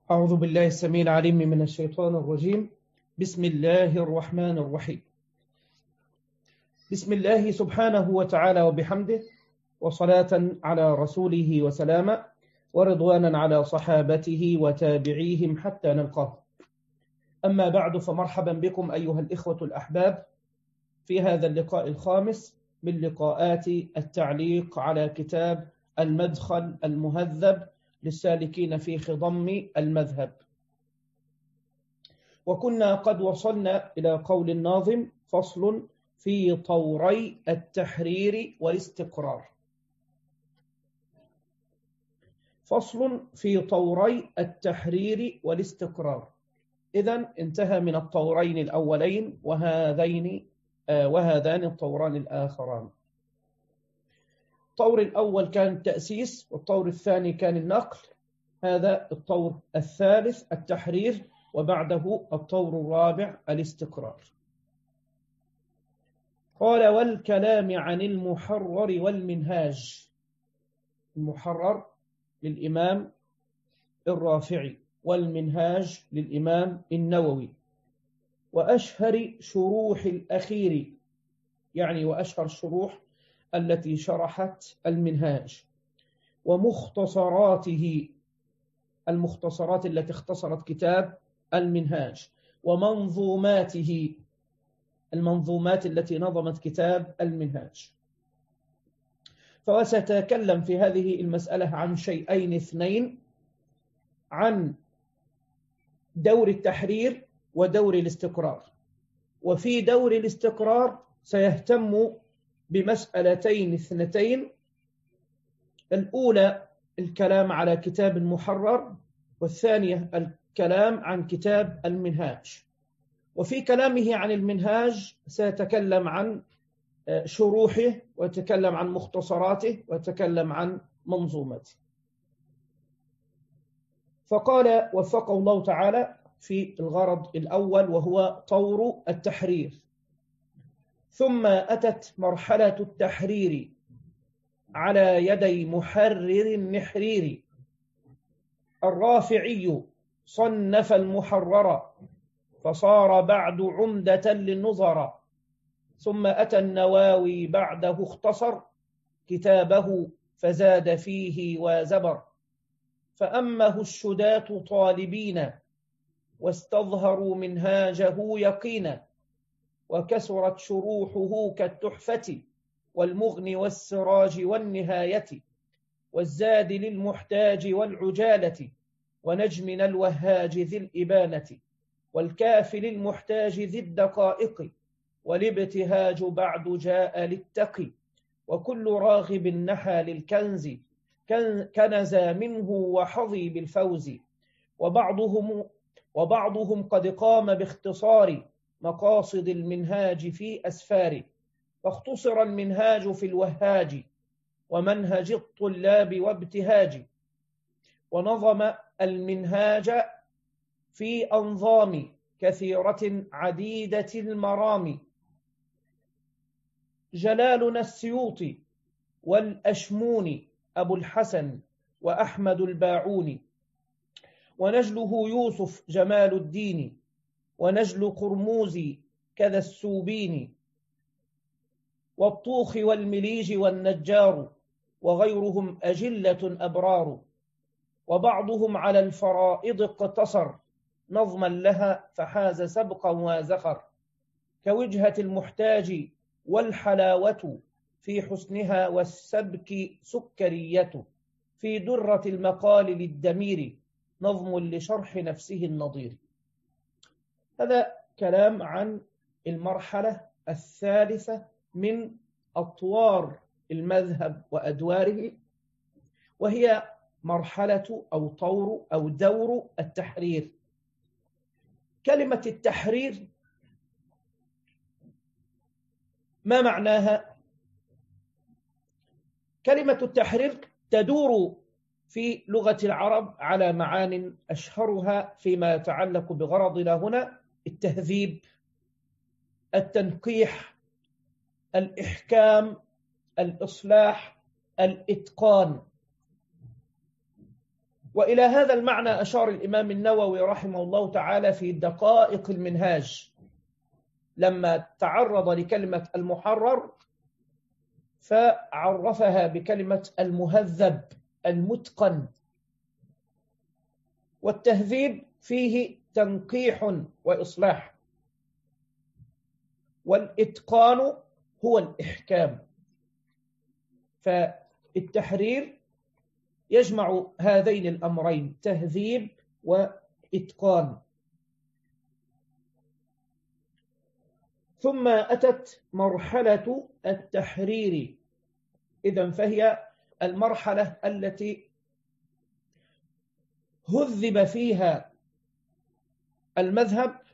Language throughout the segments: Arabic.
أعوذ بالله السميع العليم من الشيطان الرجيم. بسم الله الرحمن الرحيم. بسم الله سبحانه وتعالى وبحمده، وصلاة على رسوله وسلاما، ورضوانا على صحابته وتابعيهم حتى نلقاه. أما بعد، فمرحبا بكم أيها الإخوة الأحباب في هذا اللقاء الخامس من لقاءات التعليق على كتاب المدخل المهذب للسالكين في خضم المذهب. وكنا قد وصلنا إلى قول الناظم: فصل في طوري التحرير والاستقرار. فصل في طوري التحرير والاستقرار. إذن انتهى من الطورين الأولين وهذان الطوران الآخران. الطور الأول كان التأسيس، والطور الثاني كان النقل. هذا الطور الثالث التحرير، وبعده الطور الرابع الاستقرار. قال: والكلام عن المحرر والمنهاج. المحرر للإمام الرافعي، والمنهاج للإمام النووي. وأشهر شروح الأخير، يعني وأشهر الشروح التي شرحت المنهاج، ومختصراته، المختصرات التي اختصرت كتاب المنهاج، ومنظوماته، المنظومات التي نظمت كتاب المنهاج. فسأتكلم في هذه المسألة عن شيئين اثنين: عن دور التحرير ودور الاستقرار. وفي دور الاستقرار سيهتم بمسألتين اثنتين: الأولى الكلام على كتاب المحرر، والثانية الكلام عن كتاب المنهاج. وفي كلامه عن المنهاج سيتكلم عن شروحه، ويتكلم عن مختصراته، ويتكلم عن منظومته. فقال وفقه الله تعالى في الغرض الأول، وهو طور التحرير: ثم أتت مرحلة التحرير على يدي محرر النحرير. الرافعي صنف المحرر، فصار بعد عمدة للنظر. ثم أتى النواوي بعده اختصر كتابه، فزاد فيه وزبر. فأمه الشداة طالبين، واستظهروا منهاجه يقينا. وكسرت شروحه كالتحفة، والمغني والسراج والنهاية. والزاد للمحتاج والعجالة، ونجمنا الوهاج ذي الإبانة. والكاف للمحتاج ذي الدقائق، والابتهاج بعد جاء للتقي. وكل راغب نحى للكنز، كنز منه وحظي بالفوز. وبعضهم قد قام باختصار مقاصد المنهاج في أسفار. فاختصر المنهاج في الوهاج، ومنهج الطلاب وابتهاج. ونظم المنهاج في أنظام كثيرة عديدة المرام. جلالنا السيوطي، والأشموني أبو الحسن، وأحمد الباعوني. ونجله يوسف جمال الدين، ونجل قرموزي كذا السوبيني. والطوخ والمليج والنجار، وغيرهم أجلة أبرار. وبعضهم على الفرائض اقتصر، نظما لها فحاز سبقا وزخر. كوجهة المحتاج والحلاوة في حسنها، والسبك سكرية. في درة المقال للدمير، نظم لشرح نفسه النظير. هذا كلام عن المرحلة الثالثة من أطوار المذهب وأدواره، وهي مرحلة أو طور أو دور التحرير. كلمة التحرير ما معناها؟ كلمة التحرير تدور في لغة العرب على معان، أشهرها فيما يتعلق بغرضنا هنا: التهذيب، التنقيح، الإحكام، الإصلاح، الإتقان. وإلى هذا المعنى أشار الإمام النووي رحمه الله تعالى في دقائق المنهاج لما تعرض لكلمة المحرر فعرفها بكلمة المهذب المتقن. والتهذيب فيه تنقيح وإصلاح، والإتقان هو الإحكام. فالتحرير يجمع هذين الأمرين، تهذيب وإتقان. ثم أتت مرحلة التحرير، إذن فهي المرحلة التي هذب فيها المذهب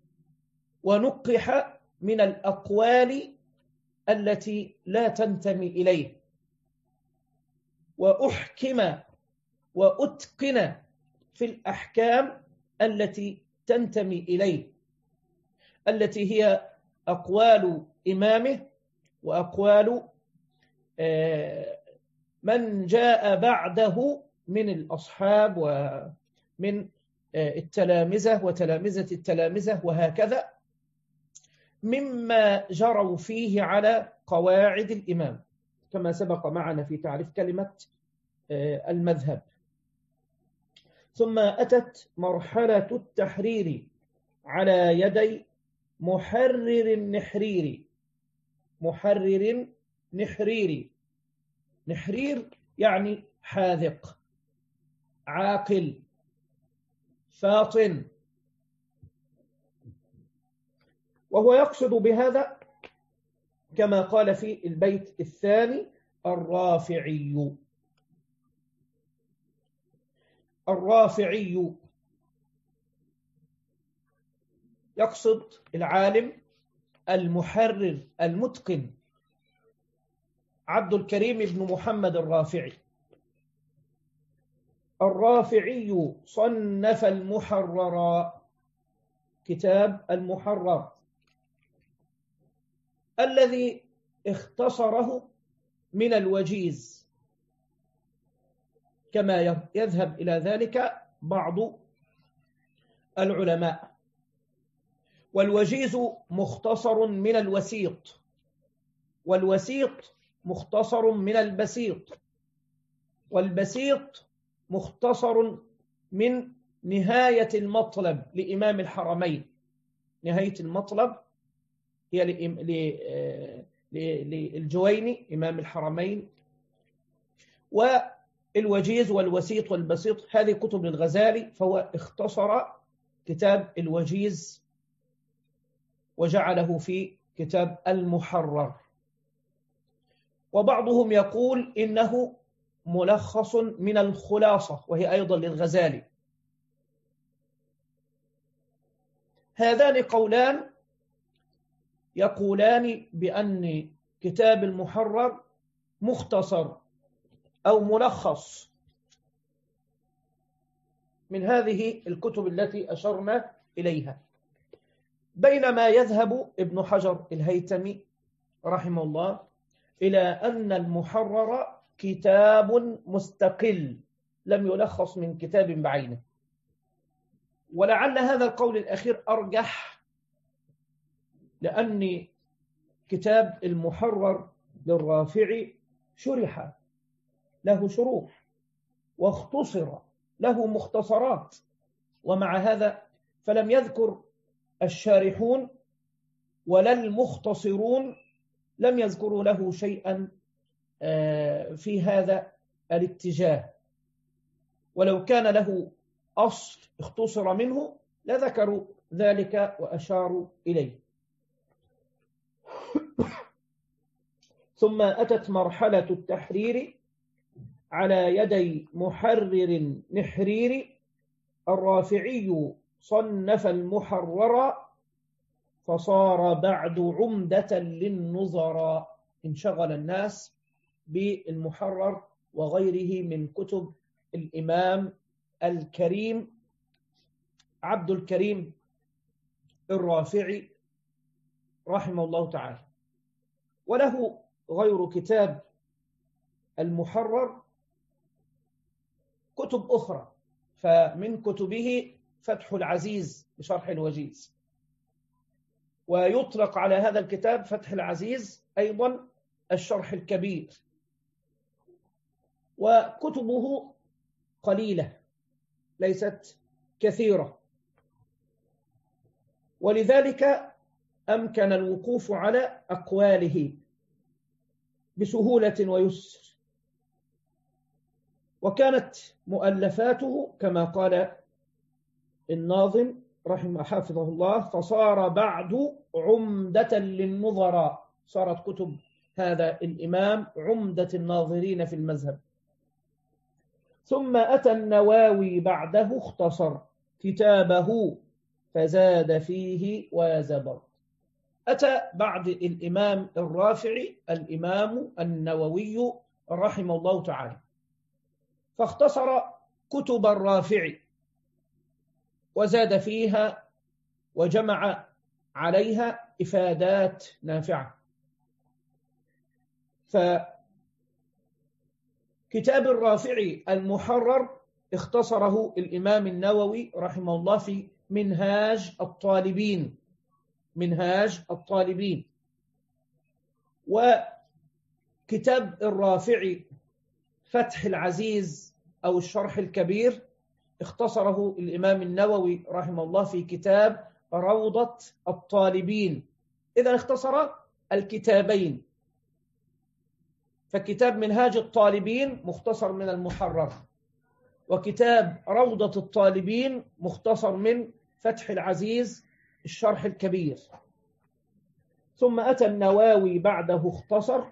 ونقح من الأقوال التي لا تنتمي إليه، وأحكم وأتقن في الأحكام التي تنتمي إليه، التي هي أقوال إمامه وأقوال من جاء بعده من الأصحاب ومن التلامذة وتلامذة التلامذة وهكذا، مما جروا فيه على قواعد الإمام، كما سبق معنا في تعريف كلمة المذهب. ثم أتت مرحلة التحرير على يدي محرر نحريري. محرر نحريري، نحرير يعني حاذق، عاقل، فاطن. وهو يقصد بهذا كما قال في البيت الثاني الرافعي. الرافعي يقصد العالم المحرر المتقن عبد الكريم بن محمد الرافعي. الرافعي صنف المحرر، كتاب المحرر الذي اختصره من الوجيز، كما يذهب إلى ذلك بعض العلماء. والوجيز مختصر من الوسيط، والوسيط مختصر من البسيط، والبسيط مختصر من نهاية المطلب لإمام الحرمين. نهاية المطلب هي للجويني إمام الحرمين. والوجيز والوسيط والبسيط هذه كتب للغزالي، فهو اختصر كتاب الوجيز وجعله في كتاب المحرر. وبعضهم يقول إنه ملخص من الخلاصة، وهي أيضا للغزالي. هذان قولان يقولان بأن كتاب المحرر مختصر أو ملخص من هذه الكتب التي أشرنا إليها، بينما يذهب ابن حجر الهيتمي رحمه الله إلى أن المحرر كتاب مستقل لم يلخص من كتاب بعينه. ولعل هذا القول الأخير أرجح، لأن كتاب المحرر للرافعي شرح، له شروح، واختصر، له مختصرات. ومع هذا فلم يذكر الشارحون ولا المختصرون لم يذكروا له شيئا في هذا الاتجاه، ولو كان له أصل اختصر منه لذكروا ذلك وأشاروا إليه. ثم أتت مرحلة التحرير على يدي محرر نحرير. الرافعي صنف المحرر فصار بعد عمدة للنظراء. انشغل الناس بالمحرر وغيره من كتب الإمام الكريم عبد الكريم الرافعي رحمه الله تعالى. وله غير كتاب المحرر كتب أخرى، فمن كتبه فتح العزيز بشرح الوجيز، ويطلق على هذا الكتاب فتح العزيز أيضا الشرح الكبير. وكتبه قليلة ليست كثيرة، ولذلك أمكن الوقوف على أقواله بسهولة ويسر. وكانت مؤلفاته كما قال الناظم حفظه الله: فصار بعد عمدة للنظراء. صارت كتب هذا الإمام عمدة الناظرين في المذهب. ثم أتى النواوي بعده اختصر كتابه فزاد فيه وزبر. أتى بعد الإمام الرافعي الإمام النووي رحمه الله تعالى، فاختصر كتب الرافعي وزاد فيها وجمع عليها إفادات نافعة. فكتاب الرافعي المحرر اختصره الإمام النووي رحمه الله في منهاج الطالبين. منهاج الطالبين. وكتاب الرافعي فتح العزيز أو الشرح الكبير اختصره الإمام النووي رحمه الله في كتاب روضة الطالبين. إذا اختصر الكتابين، فكتاب منهاج الطالبين مختصر من المحرر، وكتاب روضة الطالبين مختصر من فتح العزيز الشرح الكبير. ثم أتى النواوي بعده اختصر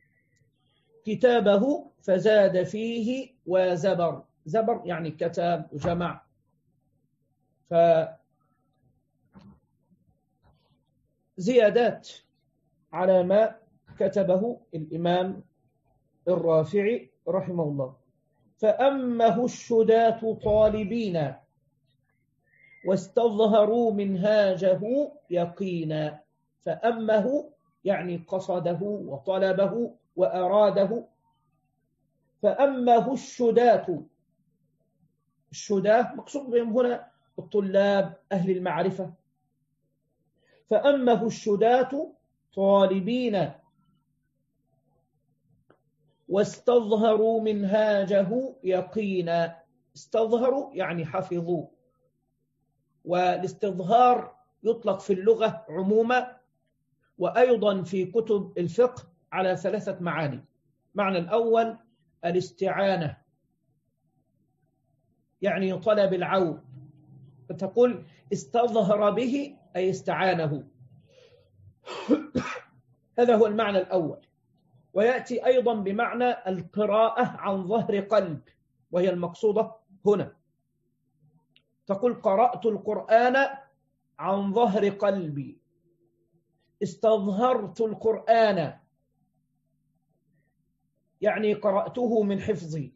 كتابه فزاد فيه وزبر. زبر يعني كتاب وجمع. فزيادات على ما كتبه الإمام الرافعي رحمه الله. فأمه الشداة طالبين واستظهروا منهاجه يقينا. فأمه يعني قصده وطلبه وأراده. فأمه الشداة، الشداة مقصود بهم هنا الطلاب أهل المعرفة. فأمه الشداة طالبين واستظهروا منهاجه يقينا. استظهروا يعني حفظوا، والاستظهار يطلق في اللغة عموما، وأيضا في كتب الفقه على 3 معاني. معنى الأول الاستعانة، يعني طلب العون، فتقول استظهر به أي استعانه. هذا هو المعنى الأول. ويأتي أيضا بمعنى القراءة عن ظهر قلب، وهي المقصودة هنا. تقول قرأت القرآن عن ظهر قلبي، استظهرت القرآن يعني قرأته من حفظي.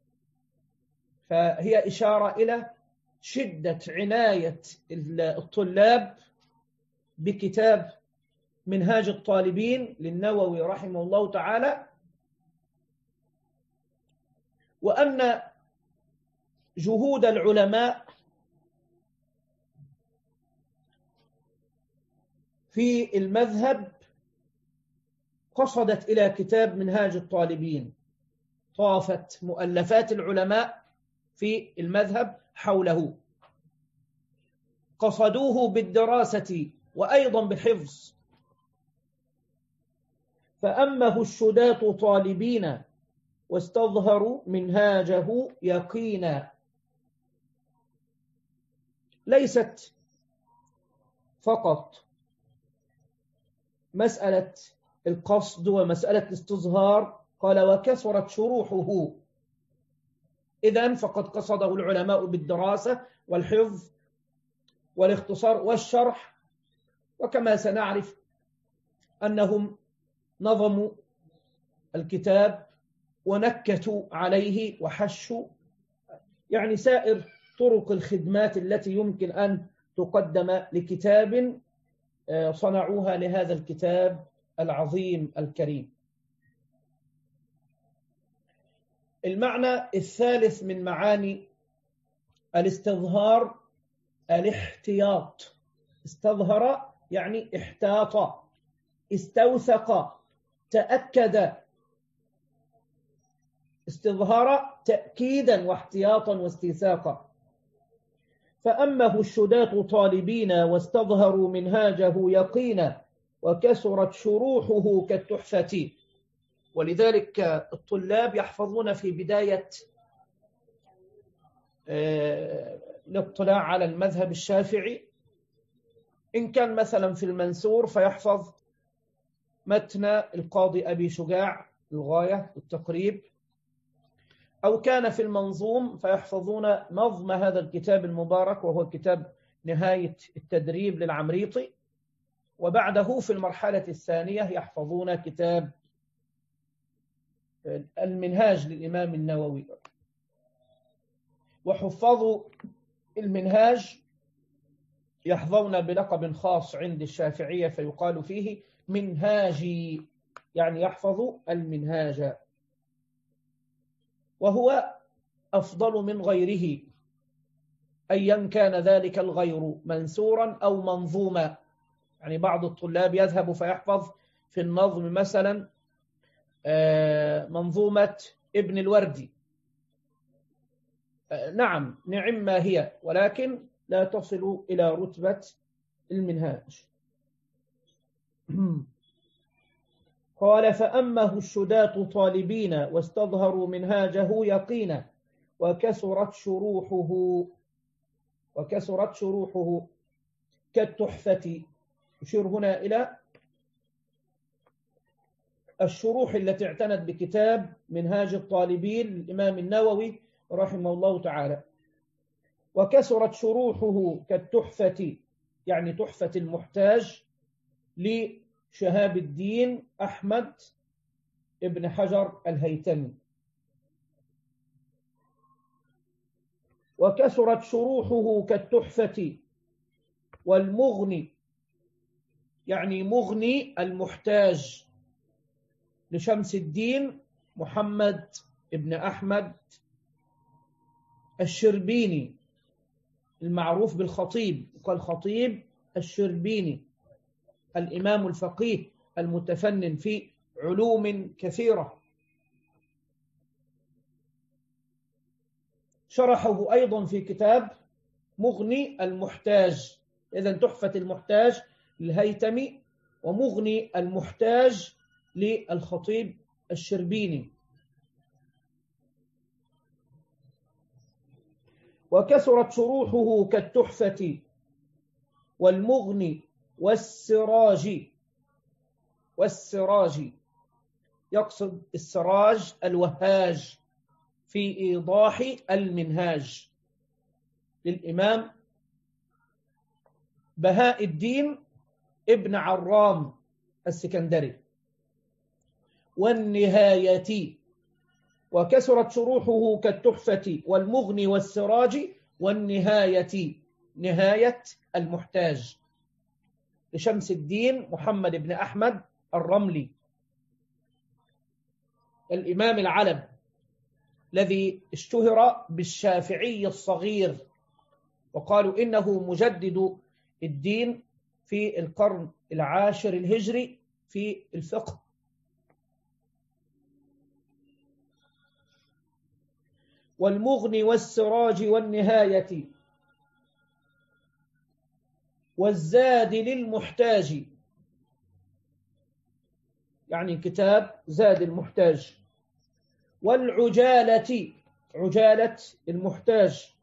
فهي إشارة إلى شدة عناية الطلاب بكتاب منهاج الطالبين للنووي رحمه الله تعالى، وأن جهود العلماء في المذهب قصدت إلى كتاب منهاج الطالبين. طافت مؤلفات العلماء في المذهب حوله، قصدوه بالدراسة وأيضا بالحفظ. فأمه الشداة طالبين واستظهروا منهاجه يقينا. ليست فقط مسألة القصد ومسألة الاستظهار، قال وكثرت شروحه. إذن فقد قصده العلماء بالدراسة والحفظ والاختصار والشرح. وكما سنعرف أنهم نظموا الكتاب ونكتوا عليه وحشوا، يعني سائر طرق الخدمات التي يمكن أن تقدم لكتاب صنعوها لهذا الكتاب العظيم الكريم. المعنى الثالث من معاني الاستظهار الاحتياط. استظهر يعني احتاط، استوثق، تأكد. استظهار تأكيدا واحتياطا واستيثاقا. فأمه الشداة طالبين واستظهروا منهاجه يقينا وكسرت شروحه كالتحفة. ولذلك الطلاب يحفظون في بداية الاطلاع على المذهب الشافعي، إن كان مثلا في المنثور فيحفظ متن القاضي أبي شجاع الغاية والتقريب، أو كان في المنظوم فيحفظون نظم هذا الكتاب المبارك وهو كتاب نهاية التدريب للعمريطي، وبعده في المرحلة الثانية يحفظون كتاب المنهاج للإمام النووي. وحفظوا المنهاج يحظون بلقب خاص عند الشافعية فيقال فيه منهاجي، يعني يحفظ المنهاج، وهو أفضل من غيره أيا كان ذلك الغير منثورا أو منظوما. يعني بعض الطلاب يذهب فيحفظ في النظم مثلا منظومة ابن الوردي، نعم ما هي، ولكن لا تصل إلى رتبة المنهاج. قال فأمه الشداة طالبين واستظهروا منهاجه يقينا وكسرت شروحه كالتحفة. يشير هنا إلى الشروح التي اعتنت بكتاب منهاج الطالبين للإمام النووي رحمه الله تعالى. وكسرت شروحه كالتحفة يعني تحفة المحتاج لشهاب الدين أحمد ابن حجر الهيثمي. وكسرت شروحه كالتحفة والمغني يعني مغني المحتاج لشمس الدين محمد ابن أحمد الشربيني المعروف بالخطيب، وقال خطيب الشربيني الإمام الفقيه المتفنن في علوم كثيرة. شرحه أيضا في كتاب مغني المحتاج. إذن تحفة المحتاج للهيثمي ومغني المحتاج للخطيب الشربيني. وكسرت شروحه كالتحفة والمغني والسراج يقصد السراج الوهاج في إيضاح المنهاج للإمام بهاء الدين ابن عرام السكندري. والنهاية وكسرت شروحه كالتحفة والمغني والسراج والنهاية نهاية المحتاج لشمس الدين محمد بن أحمد الرملي الإمام العلم الذي اشتهر بالشافعي الصغير، وقالوا إنه مجدد الدين في القرن العاشر الهجري في الفقه. والمغني والسراج والنهاية والزاد للمحتاج يعني كتاب زاد المحتاج. والعجالة عجالة المحتاج.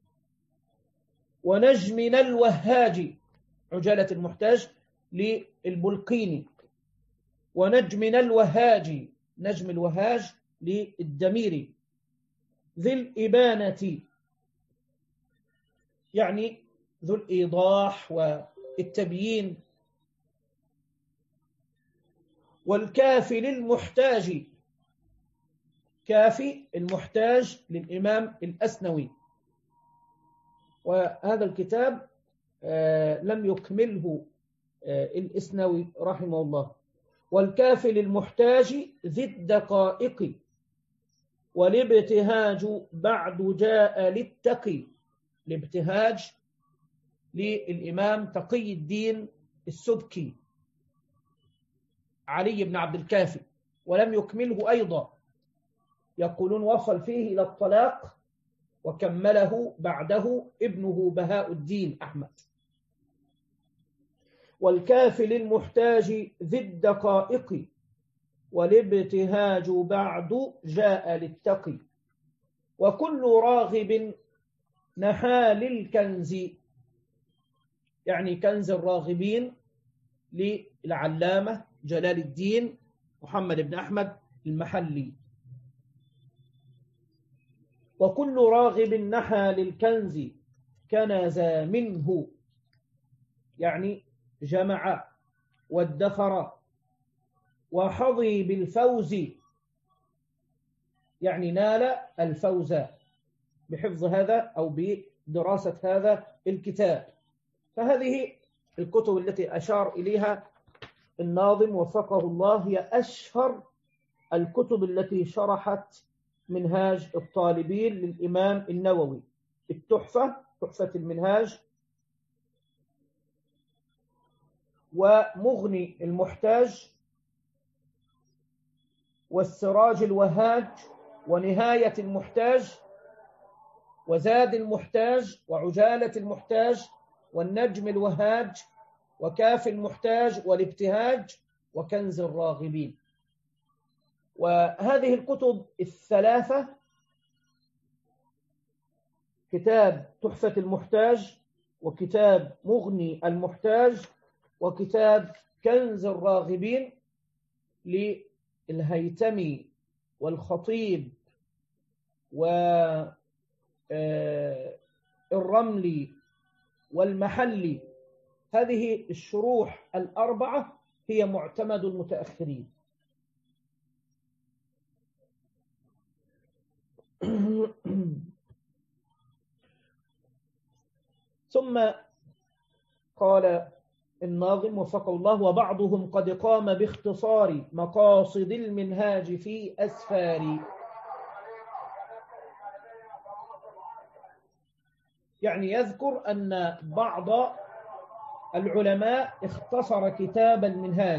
ونجمنا الوهاج عجالة المحتاج للبلقيني. ونجمنا الوهاج نجم الوهاج للدميري. ذي الإبانة يعني ذو الإيضاح والتبيين. والكافي للمحتاج كافي المحتاج للإمام الأسنوي، وهذا الكتاب لم يكمله الأسنوي رحمه الله. والكافي للمحتاج ذي الدقائق والابتهاج بعد جاء للتقي. الابتهاج للإمام تقي الدين السبكي علي بن عبد الكافي، ولم يكمله أيضا، يقولون وصل فيه إلى الطلاق وكمله بعده ابنه بهاء الدين أحمد. والكافي للمحتاج ذي الدقائق، والابتهاج بعد جاء للتقي. وكل راغب نحى للكنز، يعني كنز الراغبين للعلامة جلال الدين محمد بن أحمد المحلي. وكل راغب نحى للكنز كنز منه، يعني جمع وادخر. وحظي بالفوز، يعني نال الفوز بحفظ هذا أو بدراسة هذا الكتاب. فهذه الكتب التي أشار إليها الناظم وفقه الله هي أشهر الكتب التي شرحت منهاج الطالبين للإمام النووي: التحفة، تحفة المنهاج، ومغني المحتاج، والسراج الوهاج، ونهاية المحتاج، وزاد المحتاج، وعجالة المحتاج، والنجم الوهاج، وكاف المحتاج، والابتهاج، وكنز الراغبين. وهذه الكتب الثلاثة، كتاب تحفة المحتاج، وكتاب مغني المحتاج، وكتاب كنز الراغبين، للهيثمي والخطيب والرملي والمحلي. هذه الشروح الأربعة هي معتمد المتأخرين. ثم قال الناظم وفقه الله: وبعضهم قد قام باختصار مقاصد المنهاج في أسفار. يعني يذكر أن بعض العلماء اختصر كتاب المنهاج،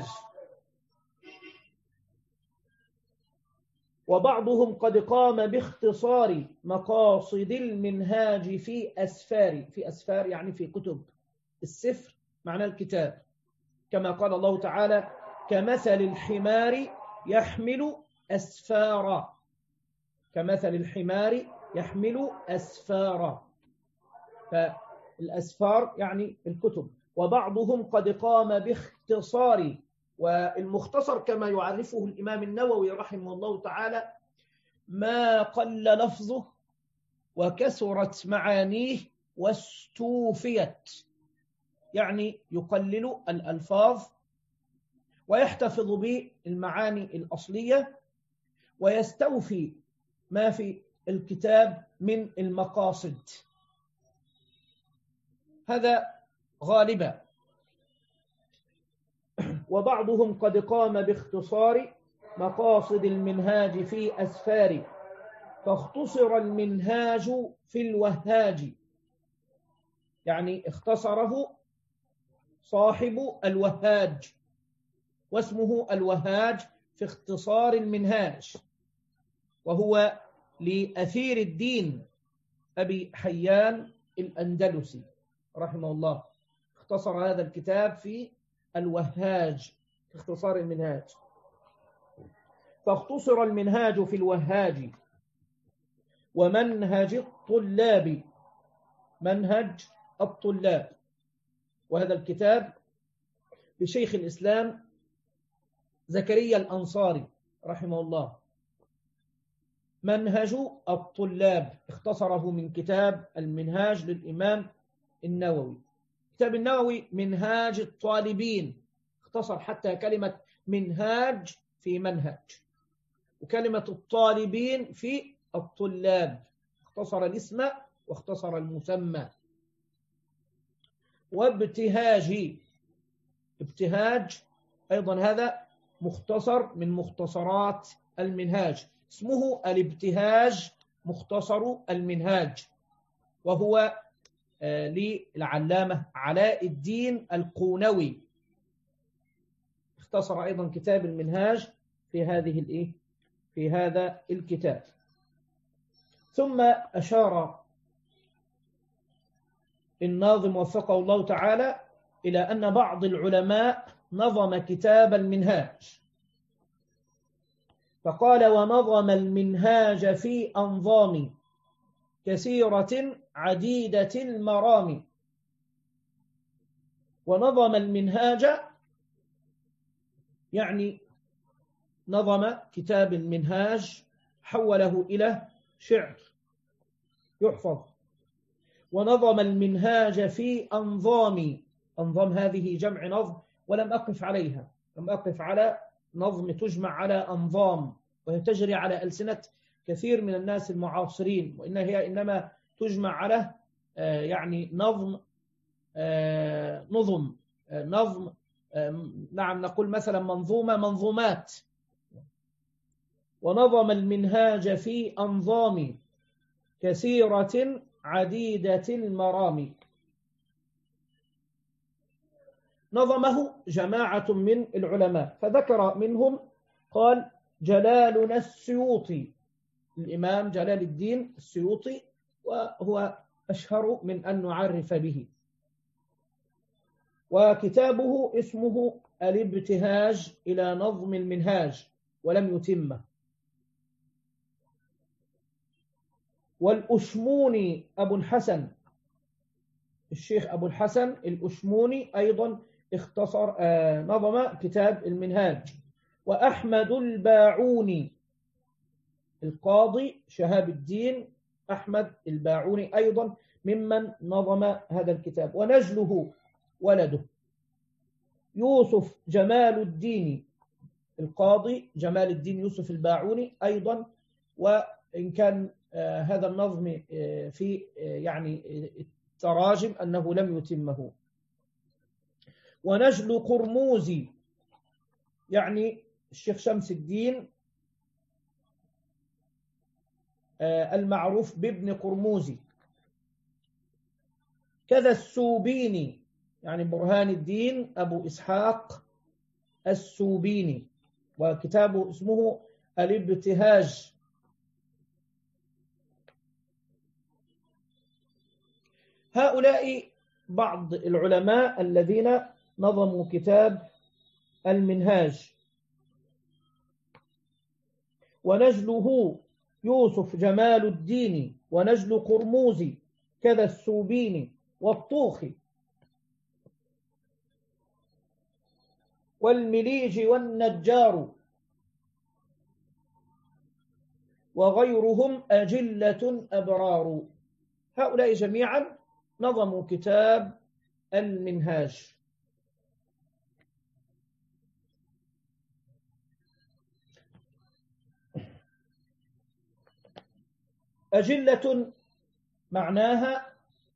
وبعضهم قد قام باختصار مقاصد المنهاج في أسفار. في أسفار يعني في كتب. السفر معنى الكتاب، كما قال الله تعالى: كمثل الحمار يحمل أسفارا. كمثل الحمار يحمل أسفارا، فالأسفار يعني الكتب. وبعضهم قد قام باختصار، والمختصر كما يعرفه الإمام النووي رحمه الله تعالى ما قل لفظه وكثرت معانيه واستوفيت، يعني يقلل الألفاظ ويحتفظ بالمعاني الأصلية ويستوفي ما في الكتاب من المقاصد. هذا غالبا. وبعضهم قد قام باختصار مقاصد المنهاج في أسفار، فاختصر المنهاج في الوهاج، يعني اختصره صاحب الوهاج، واسمه الوهاج في اختصار المنهاج، وهو لأثير الدين أبي حيان الأندلسي رحمه الله. اختصر هذا الكتاب في الوهاج في اختصار المنهاج. فاختصر المنهاج في الوهاج. ومنهج الطلاب، منهج الطلاب، وهذا الكتاب لشيخ الإسلام زكريا الأنصاري رحمه الله. منهج الطلاب اختصره من كتاب المنهاج للإمام النووي. كتاب النووي منهاج الطالبين، اختصر حتى كلمة منهاج في منهج، وكلمة الطالبين في الطلاب، اختصر الاسم واختصر المسمى. وابتهاج، ابتهاج أيضا هذا مختصر من مختصرات المنهاج، اسمه الابتهاج مختصر المنهاج، وهو للعلامة علاء الدين القونوي، اختصر أيضا كتاب المنهاج في هذا الكتاب. ثم أشار الناظم وفقه الله تعالى إلى أن بعض العلماء نظم كتاب المنهاج، فقال: ونظم المنهاج في أنظام كثيرة عديدة المرام. ونظم المنهاج يعني نظم كتاب المنهاج، حوله إلى شعر يحفظ. ونظم المنهاج في أنظام، أنظام هذه جمع نظم، ولم أقف عليها، لم أقف على نظم تجمع على أنظام وهي تجري على ألسنة كثير من الناس المعاصرين، وإنها هي إنما تجمع على يعني نظم نظم نعم، نقول مثلا منظومة، منظومات. ونظم المنهاج في أنظام كثيرة عديدة المرام. نظمه جماعة من العلماء، فذكر منهم قال: جلالنا السيوطي، الإمام جلال الدين السيوطي، وهو أشهر من أن نعرف به. وكتابه اسمه الابتهاج إلى نظم المنهاج، ولم يتمه. والأشموني أبو الحسن، الشيخ أبو الحسن الأشموني أيضا اختصر نظم كتاب المنهاج. وأحمد الباعوني، القاضي شهاب الدين أحمد الباعوني أيضا ممن نظم هذا الكتاب. ونجله ولده يوسف جمال الدين، القاضي جمال الدين يوسف الباعوني أيضا، وإن كان هذا النظم في يعني التراجم أنه لم يتمه. ونجل قرموزي يعني الشيخ شمس الدين المعروف بابن قرموزي. كذا السوبيني يعني برهان الدين أبو إسحاق السوبيني، وكتابه اسمه الابتهاج. هؤلاء بعض العلماء الذين نظموا كتاب المنهاج. ونجله يوسف جمال الدين، ونجل قرموزي، كذا السوبيني، والطوخي، والمليج، والنجار، وغيرهم أجلة أبرار. هؤلاء جميعا نظموا كتاب المنهاج. أجلة معناها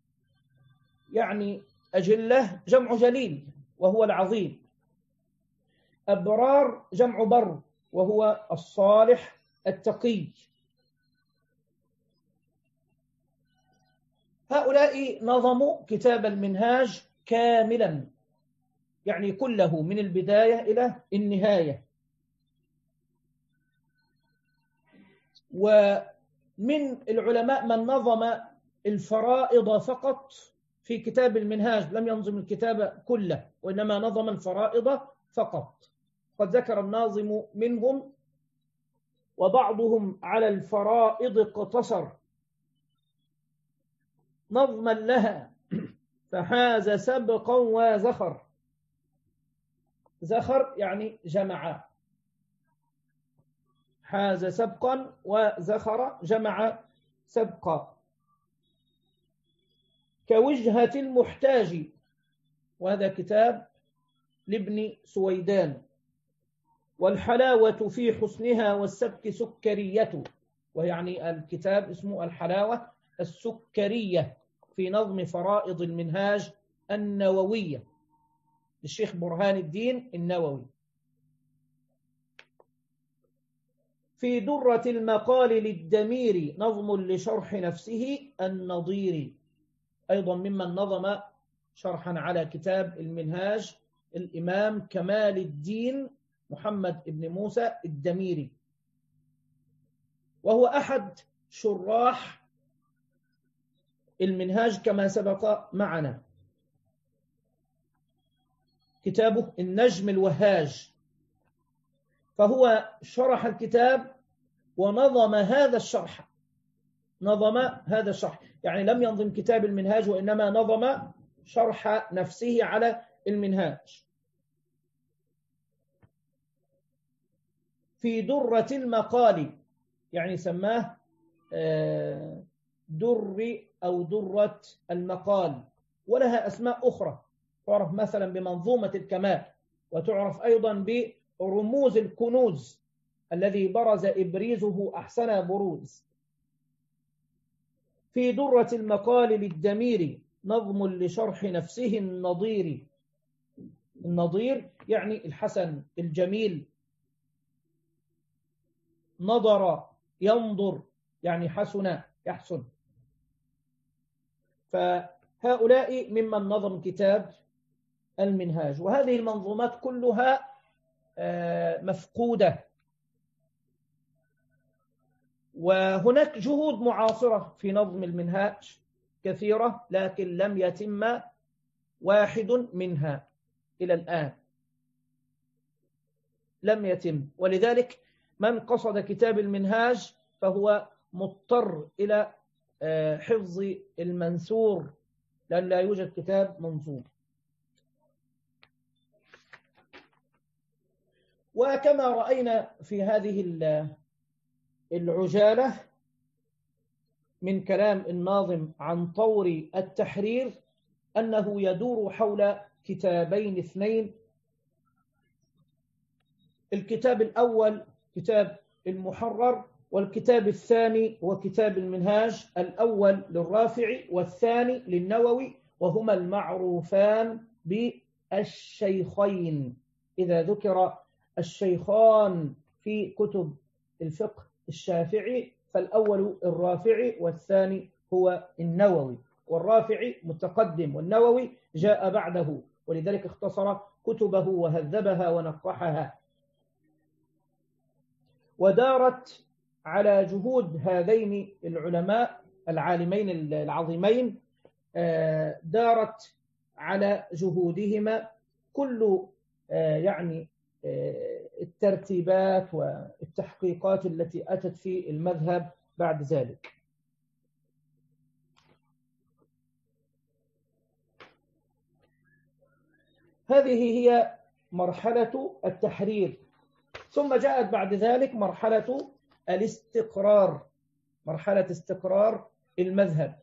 يعني أجلة جمع جليل وهو العظيم. أبرار جمع بر وهو الصالح التقي. هؤلاء نظموا كتاب المنهاج كاملا، يعني كله من البداية إلى النهاية. ومن العلماء من نظم الفرائض فقط في كتاب المنهاج، لم ينظم الكتاب كله، وإنما نظم الفرائض فقط. قد ذكر الناظم منهم: وبعضهم على الفرائض اقتصر نظما لها فحاز سبقا وزخر. زخر يعني جمع، حاز سبقا وزخر جمع سبقا. كوجهة المحتاج، وهذا كتاب لابن سويدان. والحلاوة في حسنها والسبك سكرية، ويعني الكتاب اسمه الحلاوة السكرية في نظم فرائض المنهاج النووية للشيخ برهان الدين النووي. في درة المقال للدمير نظم لشرح نفسه النظير، أيضا ممن نظم شرحا على كتاب المنهاج الإمام كمال الدين محمد بن موسى الدميري، وهو أحد شراح المنهاج كما سبق معنا. كتابه النجم الوهاج، فهو شرح الكتاب ونظم هذا الشرح، نظم هذا الشرح، يعني لم ينظم كتاب المنهاج وإنما نظم شرح نفسه على المنهاج. في درة المقال، يعني سماه در أو درة المقال، ولها أسماء أخرى تعرف مثلا بمنظومة الكمال، وتعرف أيضا برموز الكنوز الذي برز إبريزه أحسن بروز. في درة المقال للدمير نظم لشرح نفسه النظير. النظير يعني الحسن الجميل، نظر ينظر يعني حسن يحسن. فهؤلاء ممن نظم كتاب المنهاج، وهذه المنظومات كلها مفقودة، وهناك جهود معاصرة في نظم المنهاج كثيرة، لكن لم يتم واحد منها إلى الآن، لم يتم. ولذلك من قصد كتاب المنهاج فهو مضطر إلى حفظ المنثور، لأن لا يوجد كتاب منظوم. وكما رأينا في هذه العجالة من كلام الناظم عن طور التحرير أنه يدور حول كتابين اثنين. الكتاب الأول كتاب المحرر، والكتاب الثاني هو كتاب المنهاج، الأول للرافعي والثاني للنووي، وهما المعروفان بالشيخين. إذا ذكر الشيخان في كتب الفقه الشافعي فالأول الرافعي والثاني هو النووي، والرافعي متقدم والنووي جاء بعده، ولذلك اختصر كتبه وهذبها ونقحها. ودارت على جهود هذين العلماء العالمين العظيمين، دارت على جهودهما كل يعني الترتيبات والتحقيقات التي أتت في المذهب بعد ذلك. هذه هي مرحلة التحرير. ثم جاءت بعد ذلك مرحلة الاستقرار، مرحلة استقرار المذهب،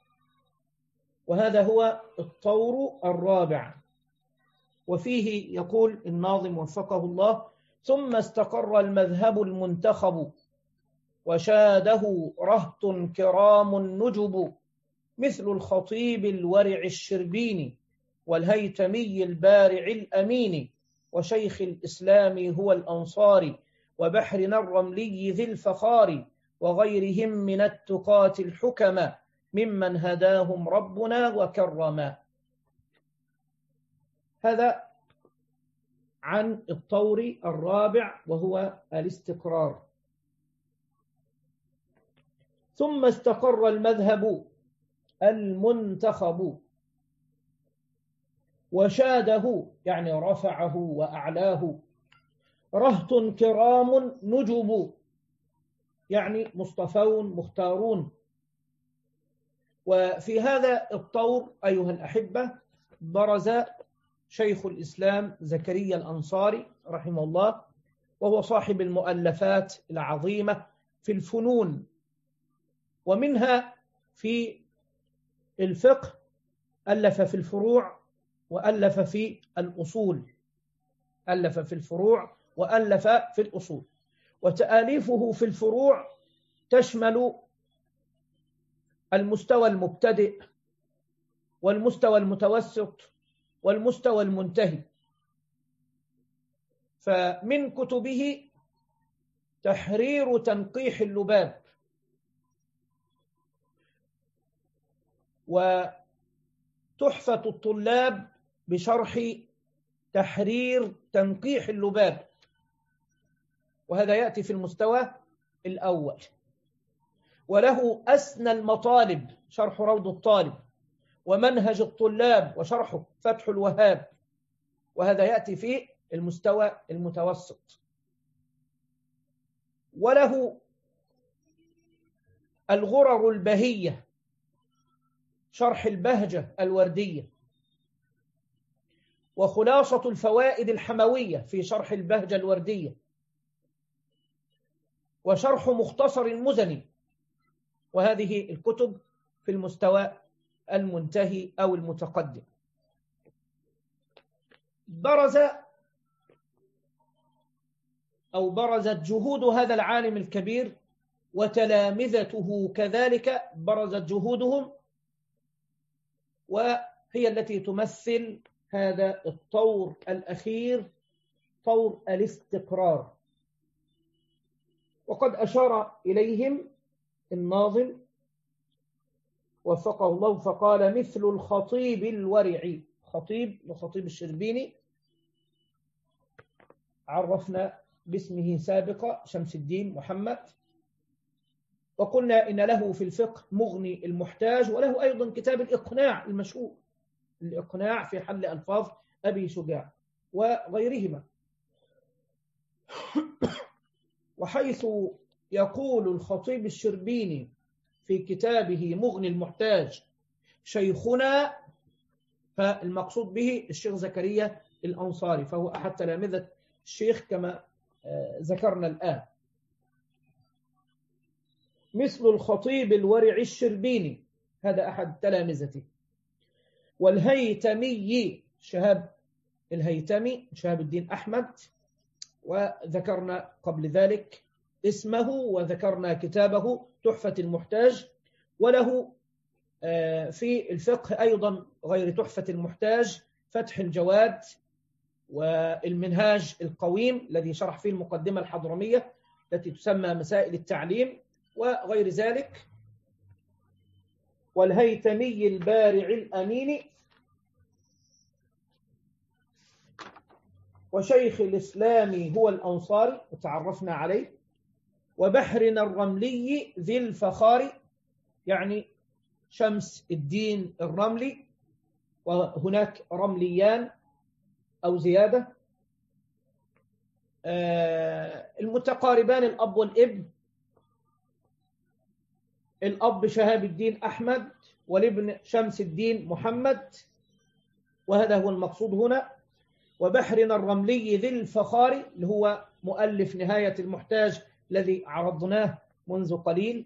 وهذا هو الطور الرابع. وفيه يقول الناظم وفقه الله: ثم استقر المذهب المنتخب وشاده رهط كرام نجب، مثل الخطيب الورع الشربيني والهيتمي البارع الأمين، وشيخ الإسلام هو الأنصاري وبحرنا الرملي ذي الفخار، وغيرهم من التقاة الحكماء ممن هداهم ربنا وكرما. هذا عن الطور الرابع وهو الاستقرار. ثم استقر المذهب المنتخب وشاده يعني رفعه وأعلاه رهط كرام نجب يعني مصطفون مختارون. وفي هذا الطور أيها الأحبة برز شيخ الإسلام زكريا الأنصاري رحمه الله، وهو صاحب المؤلفات العظيمة في الفنون، ومنها في الفقه ألف في الفروع وألف في الأصول، ألف في الفروع وألف في الأصول. وتآليفه في الفروع تشمل المستوى المبتدئ والمستوى المتوسط والمستوى المنتهي. فمن كتبه تحرير تنقيح اللباب، وتحفة الطلاب بشرح تحرير تنقيح اللباب، وهذا يأتي في المستوى الأول. وله أسنى المطالب شرح روض الطالب، ومنهج الطلاب وشرحه فتح الوهاب، وهذا يأتي في المستوى المتوسط. وله الغرر البهية شرح البهجة الوردية، وخلاصة الفوائد الحموية في شرح البهجة الوردية، وشرح مختصر المزني، وهذه الكتب في المستوى المنتهي أو المتقدم. برزت جهود هذا العالم الكبير وتلامذته كذلك برزت جهودهم، وهي التي تمثل هذا الطور الأخير، طور الاستقرار. وقد أشار إليهم الناظم وفقه الله فقال: مثل الخطيب الورع. خطيب لخطيب الشربيني، عرفنا باسمه سابقا شمس الدين محمد، وقلنا إن له في الفقه مغني المحتاج، وله أيضا كتاب الإقناع المشهور، الإقناع في حل ألفاظ أبي شجاع وغيرهما. وحيث يقول الخطيب الشربيني في كتابه مغني المحتاج شيخنا، فالمقصود به الشيخ زكريا الأنصاري، فهو أحد تلامذة الشيخ كما ذكرنا الآن. مثل الخطيب الورع الشربيني، هذا أحد تلامذته. والهيتمي شهاب الهيتمي شهاب الدين أحمد، وذكرنا قبل ذلك اسمه وذكرنا كتابه تحفة المحتاج. وله في الفقه أيضا غير تحفة المحتاج فتح الجواد، والمنهاج القويم الذي شرح فيه المقدمة الحضرمية التي تسمى مسائل التعليم وغير ذلك. والهيتمي البارع الأمين، وشيخ الإسلام هو الأنصاري وتعرفنا عليه. وبحرنا الرملي ذي الفخار، يعني شمس الدين الرملي، وهناك رمليان أو زيادة، المتقاربان الأب والابن، الأب شهاب الدين أحمد والابن شمس الدين محمد، وهذا هو المقصود هنا. وبحرنا الرملي ذي الفخار اللي هو مؤلف نهاية المحتاج الذي عرضناه منذ قليل.